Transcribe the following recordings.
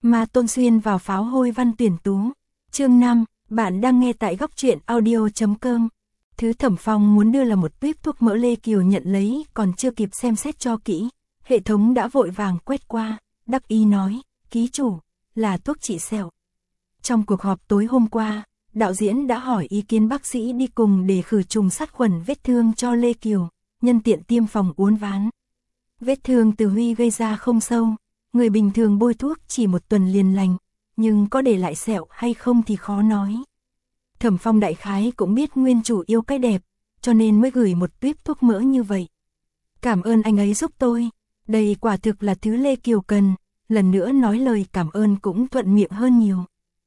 Ma Tôn xuyên vào pháo hôi văn tuyển tú. Chương 5, bạn đang nghe tại góc truyện audio.com. Thứ Thẩm Phong muốn đưa là một tuyếp thuốc mỡ. Lê Kiều nhận lấy, còn chưa kịp xem xét cho kỹ, hệ thống đã vội vàng quét qua, đắc ý nói, ký chủ, là thuốc trị sẹo. Trong cuộc họp tối hôm qua, đạo diễn đã hỏi ý kiến bác sĩ đi cùng để khử trùng sát khuẩn vết thương cho Lê Kiều, nhân tiện tiêm phòng uốn ván. Vết thương từ Huy gây ra không sâu, người bình thường bôi thuốc chỉ 1 tuần liền lành, nhưng có để lại sẹo hay không thì khó nói. Thẩm Phong đại khái cũng biết nguyên chủ yêu cái đẹp, cho nên mới gửi một tuyếp thuốc mỡ như vậy. Cảm ơn anh ấy giúp tôi, đây quả thực là thứ Lê Kiều cần, lần nữa nói lời cảm ơn cũng thuận miệng hơn nhiều.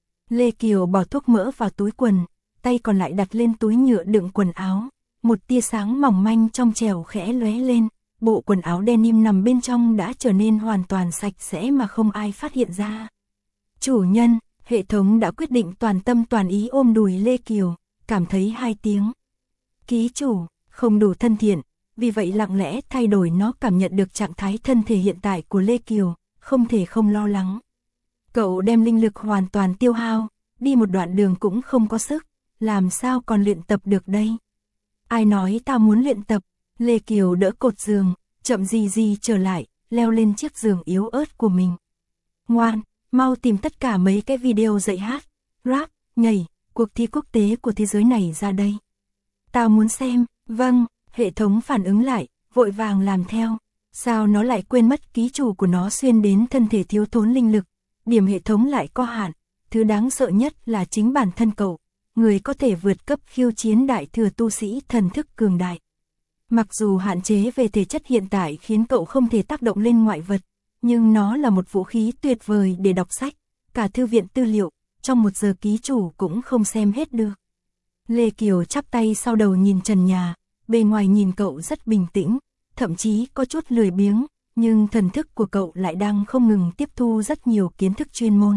Lê Kiều bỏ thuốc mỡ vào túi quần, tay còn lại đặt lên túi nhựa đựng quần áo, một tia sáng mỏng manh trong trẻo khẽ lóe lên, bộ quần áo denim nằm bên trong đã trở nên hoàn toàn sạch sẽ mà không ai phát hiện ra. Chủ nhân, hệ thống đã quyết định toàn tâm toàn ý ôm đùi Lê Kiều, cảm thấy 2 tiếng. Ký chủ, không đủ thân thiện, vì vậy lặng lẽ thay đổi nó cảm nhận được trạng thái thân thể hiện tại của Lê Kiều, không thể không lo lắng. Cậu đem linh lực hoàn toàn tiêu hao, đi một đoạn đường cũng không có sức, làm sao còn luyện tập được đây? Ai nói tao muốn luyện tập? Lê Kiều đỡ cột giường, chậm gì trở lại, leo lên chiếc giường yếu ớt của mình. Ngoan, mau tìm tất cả mấy cái video dạy hát, rap, nhảy, cuộc thi quốc tế của thế giới này ra đây. Tao muốn xem. Vâng, hệ thống phản ứng lại, vội vàng làm theo. Sao nó lại quên mất ký chủ của nó xuyên đến thân thể thiếu thốn linh lực, điểm hệ thống lại có hạn, thứ đáng sợ nhất là chính bản thân cậu, người có thể vượt cấp khiêu chiến đại thừa tu sĩ thần thức cường đại. Mặc dù hạn chế về thể chất hiện tại khiến cậu không thể tác động lên ngoại vật, nhưng nó là một vũ khí tuyệt vời để đọc sách, cả thư viện tư liệu, trong 1 giờ ký chủ cũng không xem hết được. Lê Kiều chắp tay sau đầu nhìn trần nhà, bề ngoài nhìn cậu rất bình tĩnh, thậm chí có chút lười biếng, nhưng thần thức của cậu lại đang không ngừng tiếp thu rất nhiều kiến thức chuyên môn.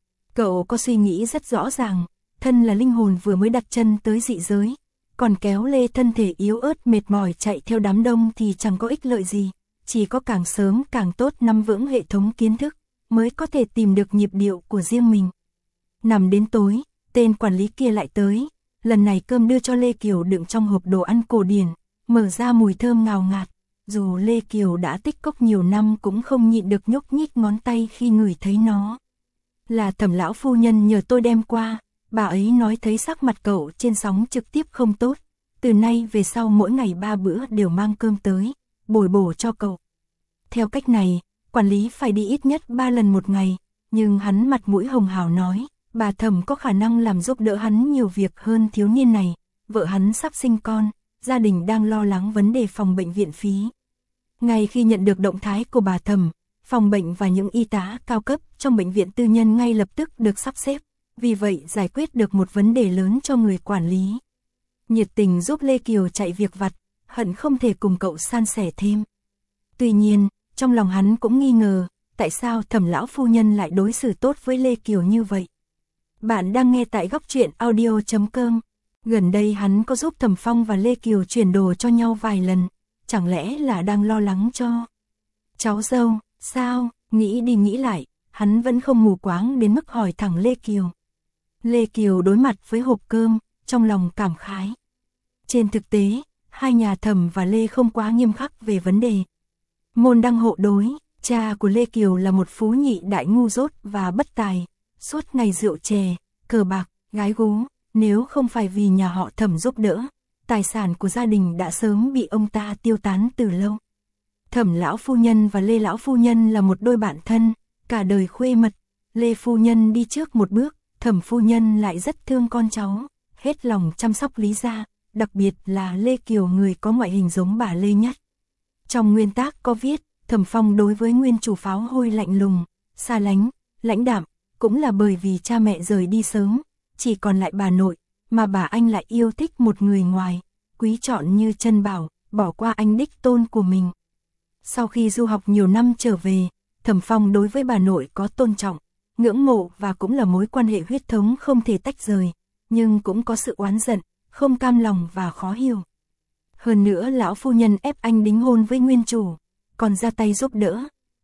Cậu có suy nghĩ rất rõ ràng, thân là linh hồn vừa mới đặt chân tới dị giới, còn kéo lê thân thể yếu ớt mệt mỏi chạy theo đám đông thì chẳng có ích lợi gì, chỉ có càng sớm càng tốt nắm vững hệ thống kiến thức, mới có thể tìm được nhịp điệu của riêng mình. Nằm đến tối, tên quản lý kia lại tới, lần này cơm đưa cho Lê Kiều đựng trong hộp đồ ăn cổ điển, mở ra mùi thơm ngào ngạt, dù Lê Kiều đã tích cốc nhiều năm cũng không nhịn được nhúc nhích ngón tay khi ngửi thấy nó. Là Thẩm lão phu nhân nhờ tôi đem qua, bà ấy nói thấy sắc mặt cậu trên sóng trực tiếp không tốt, từ nay về sau mỗi ngày 3 bữa đều mang cơm tới, bồi bổ cho cậu. Theo cách này, quản lý phải đi ít nhất 3 lần một ngày, nhưng hắn mặt mũi hồng hào nói, bà Thẩm có khả năng làm giúp đỡ hắn nhiều việc hơn thiếu niên này, vợ hắn sắp sinh con, gia đình đang lo lắng vấn đề phòng bệnh viện phí. Ngay khi nhận được động thái của bà Thẩm, phòng bệnh và những y tá cao cấp trong bệnh viện tư nhân ngay lập tức được sắp xếp, vì vậy giải quyết được một vấn đề lớn cho người quản lý. Nhiệt tình giúp Lê Kiều chạy việc vặt, hận không thể cùng cậu san sẻ thêm. Tuy nhiên, trong lòng hắn cũng nghi ngờ, tại sao Thẩm lão phu nhân lại đối xử tốt với Lê Kiều như vậy. Bạn đang nghe tại góc truyện audio.com. Gần đây hắn có giúp Thẩm Phong và Lê Kiều chuyển đồ cho nhau vài lần, chẳng lẽ là đang lo lắng cho cháu dâu, sao? Nghĩ đi nghĩ lại, hắn vẫn không mù quáng đến mức hỏi thẳng Lê Kiều. Lê Kiều đối mặt với hộp cơm, trong lòng cảm khái. Trên thực tế, hai nhà Thẩm và Lê không quá nghiêm khắc về vấn đề môn đăng hộ đối. Cha của Lê Kiều là một phú nhị đại ngu dốt và bất tài, suốt ngày rượu chè, cờ bạc, gái gú, nếu không phải vì nhà họ Thẩm giúp đỡ, tài sản của gia đình đã sớm bị ông ta tiêu tán từ lâu. Thẩm lão phu nhân và Lê lão phu nhân là một đôi bạn thân, cả đời khuê mật. Lê phu nhân đi trước một bước, Thẩm phu nhân lại rất thương con cháu, hết lòng chăm sóc Lý gia, đặc biệt là Lê Kiều người có ngoại hình giống bà Lê nhất. Trong nguyên tắc có viết, Thẩm Phong đối với nguyên chủ pháo hôi lạnh lùng, xa lánh, lãnh đạm, cũng là bởi vì cha mẹ rời đi sớm, chỉ còn lại bà nội, mà bà anh lại yêu thích một người ngoài, quý chọn như chân bảo, bỏ qua anh đích tôn của mình. Sau khi du học nhiều năm trở về, Thẩm Phong đối với bà nội có tôn trọng, ngưỡng mộ và cũng là mối quan hệ huyết thống không thể tách rời, nhưng cũng có sự oán giận, không cam lòng và khó hiểu. Hơn nữa lão phu nhân ép anh đính hôn với nguyên chủ, còn ra tay giúp đỡ,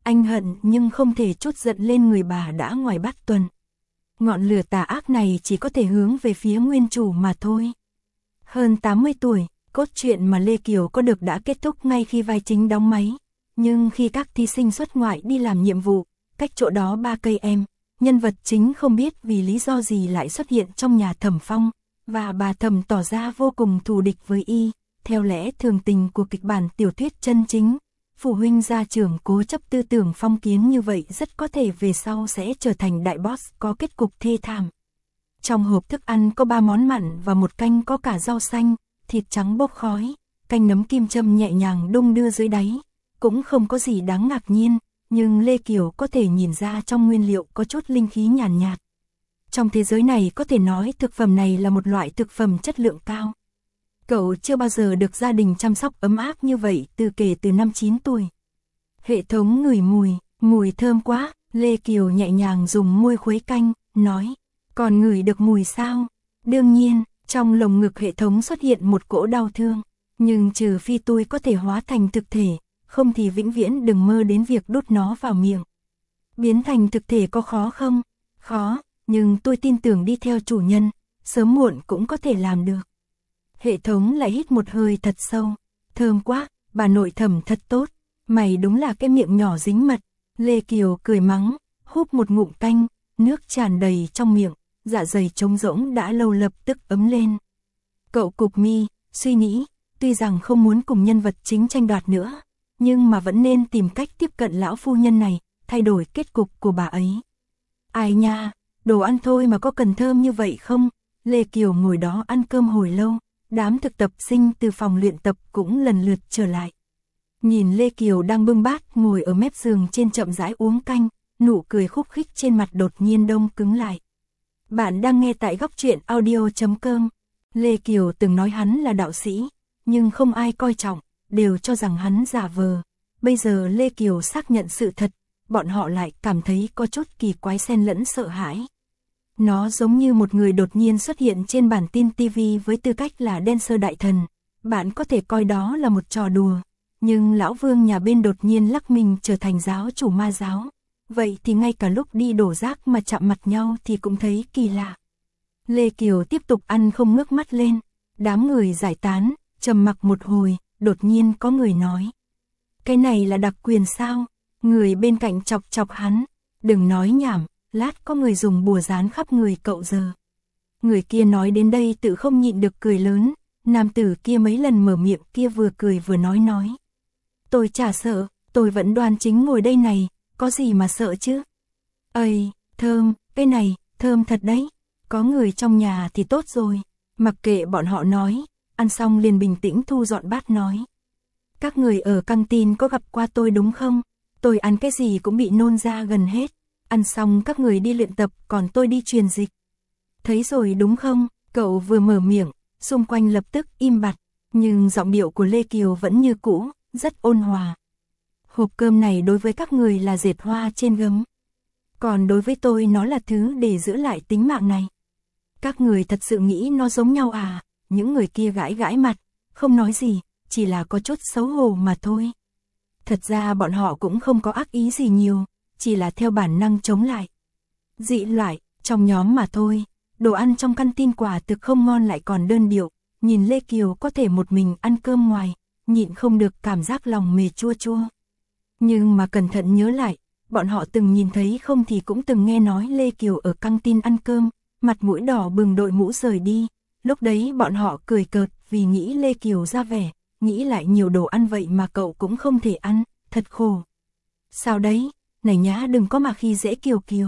Anh hận nhưng không thể trút giận lên người bà đã ngoài bát tuần. Ngọn lửa tà ác này chỉ có thể hướng về phía nguyên chủ mà thôi. Hơn 80 tuổi, cốt truyện mà Lê Kiều có được đã kết thúc ngay khi vai chính đóng máy. Nhưng khi các thí sinh xuất ngoại đi làm nhiệm vụ, cách chỗ đó 3 cây em, nhân vật chính không biết vì lý do gì lại xuất hiện trong nhà Thẩm Phong, và bà Thẩm tỏ ra vô cùng thù địch với y, theo lẽ thường tình của kịch bản tiểu thuyết chân chính. Phụ huynh gia trưởng cố chấp tư tưởng phong kiến như vậy rất có thể về sau sẽ trở thành đại boss có kết cục thê thảm. Trong hộp thức ăn có 3 món mặn và một canh có cả rau xanh, thịt trắng bốc khói, canh nấm kim châm nhẹ nhàng đung đưa dưới đáy. Cũng không có gì đáng ngạc nhiên, nhưng Lê Kiều có thể nhìn ra trong nguyên liệu có chút linh khí nhàn nhạt. Trong thế giới này có thể nói thực phẩm này là một loại thực phẩm chất lượng cao. Cậu chưa bao giờ được gia đình chăm sóc ấm áp như vậy kể từ năm 9 tuổi. Hệ thống ngửi mùi thơm quá, Lê Kiều nhẹ nhàng dùng môi khuấy canh, nói, còn ngửi được mùi sao? Đương nhiên, trong lồng ngực hệ thống xuất hiện một cỗ đau thương, nhưng trừ phi tôi có thể hóa thành thực thể, không thì vĩnh viễn đừng mơ đến việc đút nó vào miệng. Biến thành thực thể có khó không? Khó, nhưng tôi tin tưởng đi theo chủ nhân, sớm muộn cũng có thể làm được. Hệ thống lại hít một hơi thật sâu, thơm quá, bà nội Thẩm thật tốt, mày đúng là cái miệng nhỏ dính mật. Lê Kiều cười mắng, húp một ngụm canh, nước tràn đầy trong miệng, dạ dày trống rỗng đã lâu lập tức ấm lên. Cậu cụp mi, suy nghĩ, tuy rằng không muốn cùng nhân vật chính tranh đoạt nữa, nhưng mà vẫn nên tìm cách tiếp cận lão phu nhân này, thay đổi kết cục của bà ấy. Ai nha, đồ ăn thôi mà có cần thơm như vậy không? Lê Kiều ngồi đó ăn cơm hồi lâu, đám thực tập sinh từ phòng luyện tập cũng lần lượt trở lại. Nhìn Lê Kiều đang bưng bát ngồi ở mép giường trên chậm rãi uống canh, nụ cười khúc khích trên mặt đột nhiên đông cứng lại. Bạn đang nghe tại góc truyện audio.com. Lê Kiều từng nói hắn là đạo sĩ, nhưng không ai coi trọng, đều cho rằng hắn giả vờ. Bây giờ Lê Kiều xác nhận sự thật, bọn họ lại cảm thấy có chút kỳ quái xen lẫn sợ hãi. Nó giống như một người đột nhiên xuất hiện trên bản tin TV với tư cách là dancer đại thần. Bạn có thể coi đó là một trò đùa, nhưng lão Vương nhà bên đột nhiên lắc mình trở thành giáo chủ ma giáo. Vậy thì ngay cả lúc đi đổ rác mà chạm mặt nhau thì cũng thấy kỳ lạ. Lê Kiều tiếp tục ăn không ngước mắt lên. Đám người giải tán, trầm mặc một hồi, đột nhiên có người nói. Cái này là đặc quyền sao? Người bên cạnh chọc chọc hắn. Đừng nói nhảm, lát có người dùng bùa dán khắp người cậu giờ. Người kia nói đến đây tự không nhịn được cười lớn. Nam tử kia mấy lần mở miệng kia vừa cười vừa nói. Tôi chả sợ, tôi vẫn đoan chính ngồi đây này, có gì mà sợ chứ? Ây, thơm, cái này, thơm thật đấy. Có người trong nhà thì tốt rồi. Mặc kệ bọn họ nói, ăn xong liền bình tĩnh thu dọn bát nói. Các người ở căng tin có gặp qua tôi đúng không? Tôi ăn cái gì cũng bị nôn ra gần hết. Ăn xong các người đi luyện tập còn tôi đi truyền dịch. Thấy rồi đúng không? Cậu vừa mở miệng, xung quanh lập tức im bặt. Nhưng giọng điệu của Lê Kiều vẫn như cũ, rất ôn hòa. Hộp cơm này đối với các người là dệt hoa trên gấm. Còn đối với tôi nó là thứ để giữ lại tính mạng này. Các người thật sự nghĩ nó giống nhau à? Những người kia gãi gãi mặt, không nói gì, chỉ là có chút xấu hổ mà thôi. Thật ra bọn họ cũng không có ác ý gì nhiều, chỉ là theo bản năng chống lại. Dị loại, trong nhóm mà thôi. Đồ ăn trong căn tin quả thực không ngon lại còn đơn điệu. Nhìn Lê Kiều có thể một mình ăn cơm ngoài, nhịn không được cảm giác lòng mề chua chua. Nhưng mà cẩn thận nhớ lại, bọn họ từng nhìn thấy không thì cũng từng nghe nói Lê Kiều ở căng tin ăn cơm, mặt mũi đỏ bừng đội mũ rời đi. Lúc đấy bọn họ cười cợt vì nghĩ Lê Kiều ra vẻ, nghĩ lại nhiều đồ ăn vậy mà cậu cũng không thể ăn, thật khổ. Sao đấy, này nhá đừng có mà khi dễ Kiều Kiều.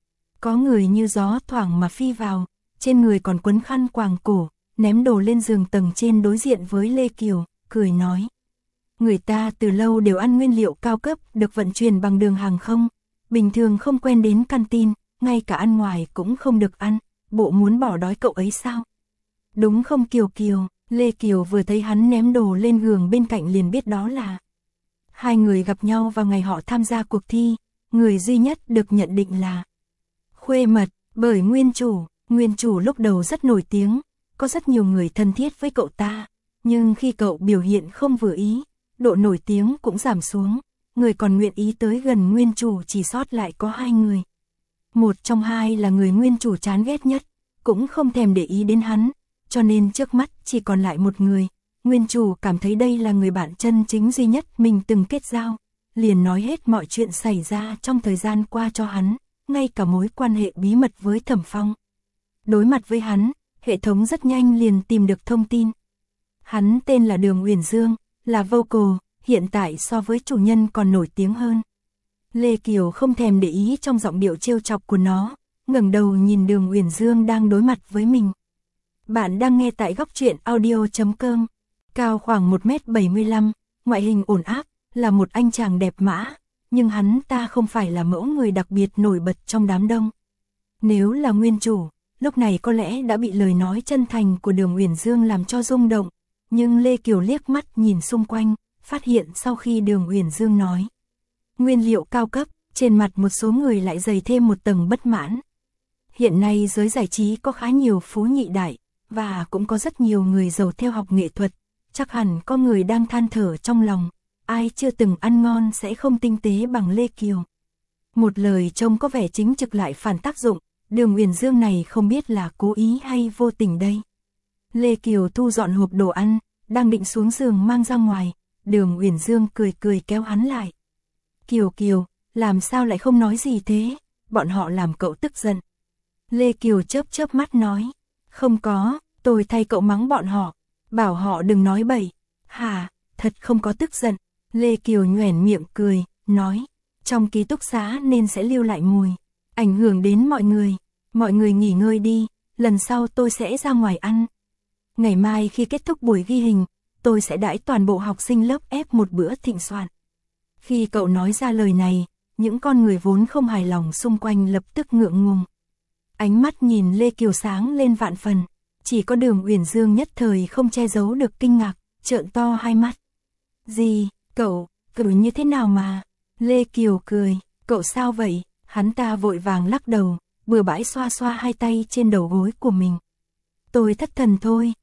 Có người như gió thoảng mà phi vào, trên người còn quấn khăn quàng cổ, ném đồ lên giường tầng trên đối diện với Lê Kiều, cười nói. Người ta từ lâu đều ăn nguyên liệu cao cấp được vận chuyển bằng đường hàng không, bình thường không quen đến canteen, ngay cả ăn ngoài cũng không được ăn, bộ muốn bỏ đói cậu ấy sao? Đúng không Kiều Kiều? Lê Kiều vừa thấy hắn ném đồ lên giường bên cạnh liền biết đó là. Hai người gặp nhau vào ngày họ tham gia cuộc thi, người duy nhất được nhận định là Khuê Mật, bởi Nguyên chủ lúc đầu rất nổi tiếng, có rất nhiều người thân thiết với cậu ta, nhưng khi cậu biểu hiện không vừa ý, độ nổi tiếng cũng giảm xuống. người còn nguyện ý tới gần nguyên chủ chỉ sót lại có 2 người. Một trong hai là người nguyên chủ chán ghét nhất, cũng không thèm để ý đến hắn, cho nên trước mắt chỉ còn lại một người. Nguyên chủ cảm thấy đây là người bạn chân chính duy nhất mình từng kết giao, liền nói hết mọi chuyện xảy ra trong thời gian qua cho hắn, ngay cả mối quan hệ bí mật với Thẩm Phong. Đối mặt với hắn, hệ thống rất nhanh liền tìm được thông tin. Hắn tên là Đường Uyển Dương, là vocal, hiện tại so với chủ nhân còn nổi tiếng hơn. Lê Kiều không thèm để ý trong giọng điệu trêu chọc của nó, ngẩng đầu nhìn Đường Uyển Dương đang đối mặt với mình. Bạn đang nghe tại góc truyện audio.com. Cao khoảng 1m75, ngoại hình ổn áp, là một anh chàng đẹp mã, nhưng hắn ta không phải là mẫu người đặc biệt nổi bật trong đám đông. Nếu là nguyên chủ, lúc này có lẽ đã bị lời nói chân thành của Đường Uyển Dương làm cho rung động, nhưng Lê Kiều liếc mắt nhìn xung quanh, phát hiện sau khi Đường Uyển Dương nói nguyên liệu cao cấp, trên mặt một số người lại dày thêm một tầng bất mãn. Hiện nay giới giải trí có khá nhiều phú nhị đại, và cũng có rất nhiều người giàu theo học nghệ thuật, chắc hẳn có người đang than thở trong lòng, ai chưa từng ăn ngon sẽ không tinh tế bằng Lê Kiều. Một lời trông có vẻ chính trực lại phản tác dụng, Đường Uyển Dương này không biết là cố ý hay vô tình đây. Lê Kiều thu dọn hộp đồ ăn, đang định xuống giường mang ra ngoài, Đường Uyển Dương cười cười kéo hắn lại. Kiều Kiều, làm sao lại không nói gì thế, bọn họ làm cậu tức giận. Lê Kiều chớp chớp mắt nói, không có, tôi thay cậu mắng bọn họ, bảo họ đừng nói bậy. Hả, thật không có tức giận. Lê Kiều nhoẻn miệng cười, nói, trong ký túc xá nên sẽ lưu lại mùi, ảnh hưởng đến mọi người nghỉ ngơi đi, lần sau tôi sẽ ra ngoài ăn. Ngày mai khi kết thúc buổi ghi hình, tôi sẽ đãi toàn bộ học sinh lớp F một bữa thịnh soạn. Khi cậu nói ra lời này, những con người vốn không hài lòng xung quanh lập tức ngượng ngùng. Ánh mắt nhìn Lê Kiều sáng lên vạn phần, chỉ có Đường Uyển Dương nhất thời không che giấu được kinh ngạc, trợn to hai mắt. Gì, cậu như thế nào mà? Lê Kiều cười, cậu sao vậy? Hắn ta vội vàng lắc đầu, bừa bãi xoa xoa hai tay trên đầu gối của mình. Tôi thất thần thôi,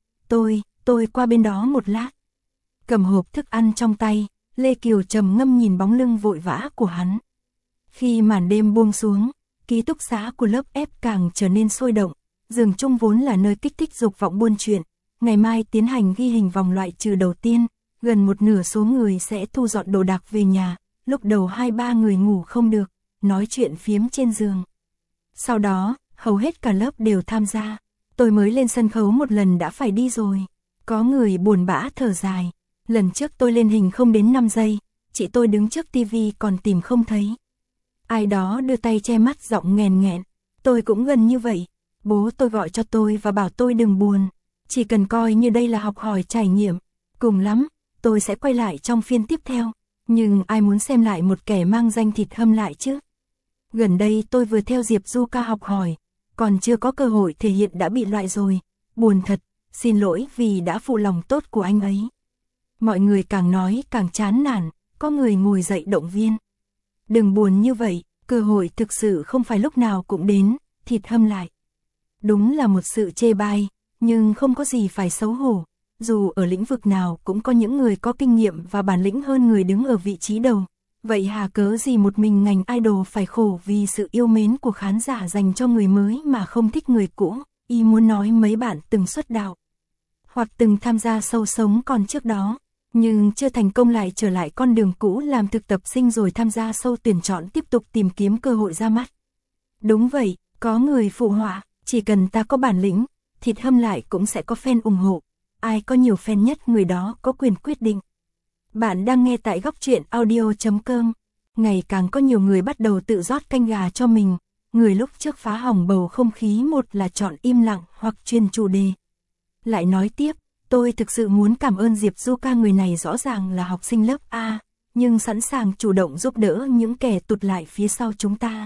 tôi qua bên đó một lát. Cầm hộp thức ăn trong tay, Lê Kiều trầm ngâm nhìn bóng lưng vội vã của hắn. Khi màn đêm buông xuống, ký túc xá của lớp F càng trở nên sôi động, giường chung vốn là nơi kích thích dục vọng buôn chuyện, ngày mai tiến hành ghi hình vòng loại trừ đầu tiên, gần một nửa số người sẽ thu dọn đồ đạc về nhà, lúc đầu 2-3 người ngủ không được, nói chuyện phiếm trên giường. Sau đó, hầu hết cả lớp đều tham gia, tôi mới lên sân khấu một lần đã phải đi rồi. Có người buồn bã thở dài, lần trước tôi lên hình không đến 5 giây, chị tôi đứng trước tivi còn tìm không thấy. Ai đó đưa tay che mắt giọng nghèn nghẹn, tôi cũng gần như vậy, bố tôi gọi cho tôi và bảo tôi đừng buồn, chỉ cần coi như đây là học hỏi trải nghiệm, cùng lắm, tôi sẽ quay lại trong phiên tiếp theo, nhưng ai muốn xem lại một kẻ mang danh thịt hâm lại chứ. Gần đây tôi vừa theo Diệp Du Ca học hỏi, còn chưa có cơ hội thể hiện đã bị loại rồi, buồn thật, xin lỗi vì đã phụ lòng tốt của anh ấy. Mọi người càng nói càng chán nản, có người ngồi dậy động viên. Đừng buồn như vậy, cơ hội thực sự không phải lúc nào cũng đến, thịt hâm lại. Đúng là một sự chê bai, nhưng không có gì phải xấu hổ, dù ở lĩnh vực nào cũng có những người có kinh nghiệm và bản lĩnh hơn người đứng ở vị trí đầu. Vậy hà cớ gì một mình ngành idol phải khổ vì sự yêu mến của khán giả dành cho người mới mà không thích người cũ. Y muốn nói mấy bạn từng xuất đạo, hoặc từng tham gia show sống còn trước đó, nhưng chưa thành công lại trở lại con đường cũ làm thực tập sinh rồi tham gia show tuyển chọn tiếp tục tìm kiếm cơ hội ra mắt. Đúng vậy, có người phụ họa, chỉ cần ta có bản lĩnh, thịt hâm lại cũng sẽ có fan ủng hộ. Ai có nhiều fan nhất người đó có quyền quyết định. Bạn đang nghe tại góc truyện audio.com. Ngày càng có nhiều người bắt đầu tự rót canh gà cho mình. Người lúc trước phá hỏng bầu không khí một là chọn im lặng hoặc truyền chủ đề. Lại nói tiếp, tôi thực sự muốn cảm ơn Diệp Du Ca, người này rõ ràng là học sinh lớp A, nhưng sẵn sàng chủ động giúp đỡ những kẻ tụt lại phía sau chúng ta.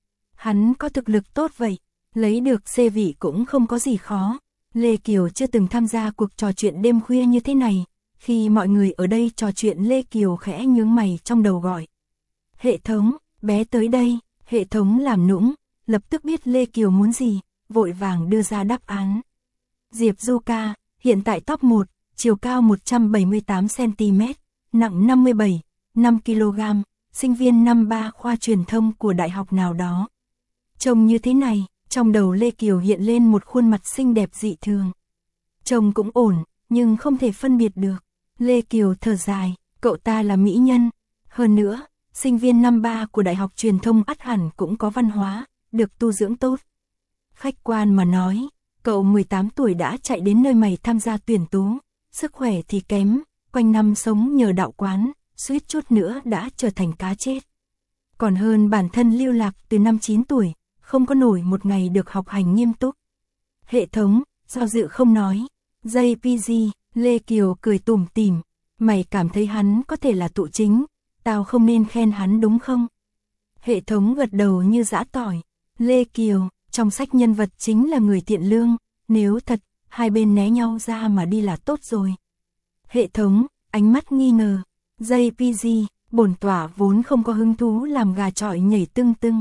Hắn có thực lực tốt vậy, lấy được C vị cũng không có gì khó. Lê Kiều chưa từng tham gia cuộc trò chuyện đêm khuya như thế này, khi mọi người ở đây trò chuyện Lê Kiều khẽ nhướng mày trong đầu gọi. Hệ thống, bé tới đây, hệ thống làm nũng, lập tức biết Lê Kiều muốn gì, vội vàng đưa ra đáp án. Diệp Du Ca, hiện tại top 1, chiều cao 178cm, nặng 57, 5 kg, sinh viên năm 3 khoa truyền thông của đại học nào đó. Trông như thế này, trong đầu Lê Kiều hiện lên một khuôn mặt xinh đẹp dị thường. Trông cũng ổn, nhưng không thể phân biệt được. Lê Kiều thở dài, cậu ta là mỹ nhân. Hơn nữa, sinh viên năm 3 của đại học truyền thông ắt hẳn cũng có văn hóa, được tu dưỡng tốt. Khách quan mà nói, cậu 18 tuổi đã chạy đến nơi mày tham gia tuyển tú, sức khỏe thì kém, quanh năm sống nhờ đạo quán, suýt chút nữa đã trở thành cá chết. Còn hơn bản thân lưu lạc từ năm 9 tuổi, không có nổi một ngày được học hành nghiêm túc. Hệ thống, do dự không nói. JPG, Lê Kiều cười tủm tỉm, mày cảm thấy hắn có thể là tụ chính, tao không nên khen hắn đúng không? Hệ thống gật đầu như giã tỏi. Lê Kiều, trong sách nhân vật chính là người thiện lương, nếu thật, hai bên né nhau ra mà đi là tốt rồi. Hệ thống, ánh mắt nghi ngờ. JPG, bổn tỏa vốn không có hứng thú làm gà chọi nhảy tưng tưng.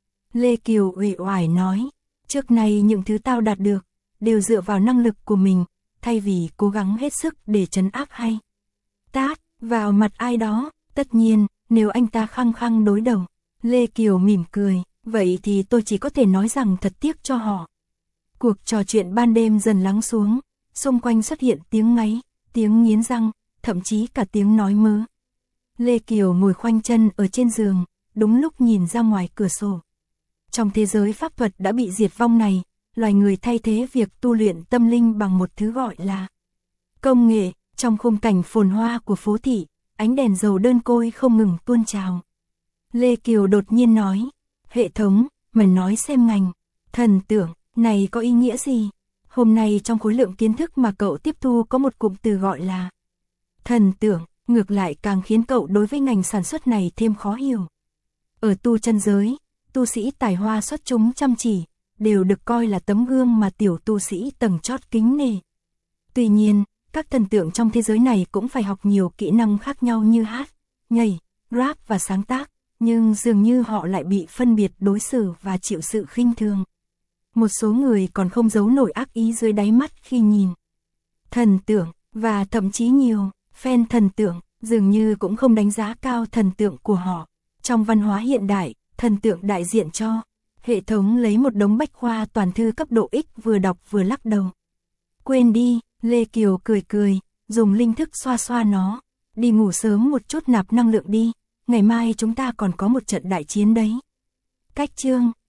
Lê Kiều uể oải nói, trước nay những thứ tao đạt được, đều dựa vào năng lực của mình, thay vì cố gắng hết sức để trấn áp hay tát vào mặt ai đó. Tất nhiên, nếu anh ta khăng khăng đối đầu. Lê Kiều mỉm cười, vậy thì tôi chỉ có thể nói rằng thật tiếc cho họ. Cuộc trò chuyện ban đêm dần lắng xuống, xung quanh xuất hiện tiếng ngáy, tiếng nghiến răng, thậm chí cả tiếng nói mớ. Lê Kiều ngồi khoanh chân ở trên giường, đúng lúc nhìn ra ngoài cửa sổ. Trong thế giới pháp thuật đã bị diệt vong này, loài người thay thế việc tu luyện tâm linh bằng một thứ gọi là công nghệ. Trong khung cảnh phồn hoa của phố thị, ánh đèn dầu đơn côi không ngừng tuôn trào. Lê Kiều đột nhiên nói, hệ thống, mày nói xem ngành thần tượng này có ý nghĩa gì? Hôm nay trong khối lượng kiến thức mà cậu tiếp thu có một cụm từ gọi là thần tượng, ngược lại càng khiến cậu đối với ngành sản xuất này thêm khó hiểu. Ở tu chân giới, tu sĩ tài hoa xuất chúng chăm chỉ, đều được coi là tấm gương mà tiểu tu sĩ tầng chót kính nể. Tuy nhiên, các thần tượng trong thế giới này cũng phải học nhiều kỹ năng khác nhau như hát, nhảy, rap và sáng tác, nhưng dường như họ lại bị phân biệt đối xử và chịu sự khinh thường. Một số người còn không giấu nổi ác ý dưới đáy mắt khi nhìn thần tượng, và thậm chí nhiều fan thần tượng dường như cũng không đánh giá cao thần tượng của họ. Trong văn hóa hiện đại, thần tượng đại diện cho hệ thống lấy một đống bách khoa toàn thư cấp độ X vừa đọc vừa lắc đầu. Quên đi, Lê Kiều cười cười, dùng linh thức xoa xoa nó. Đi ngủ sớm một chút nạp năng lượng đi, ngày mai chúng ta còn có một trận đại chiến đấy. Cách chương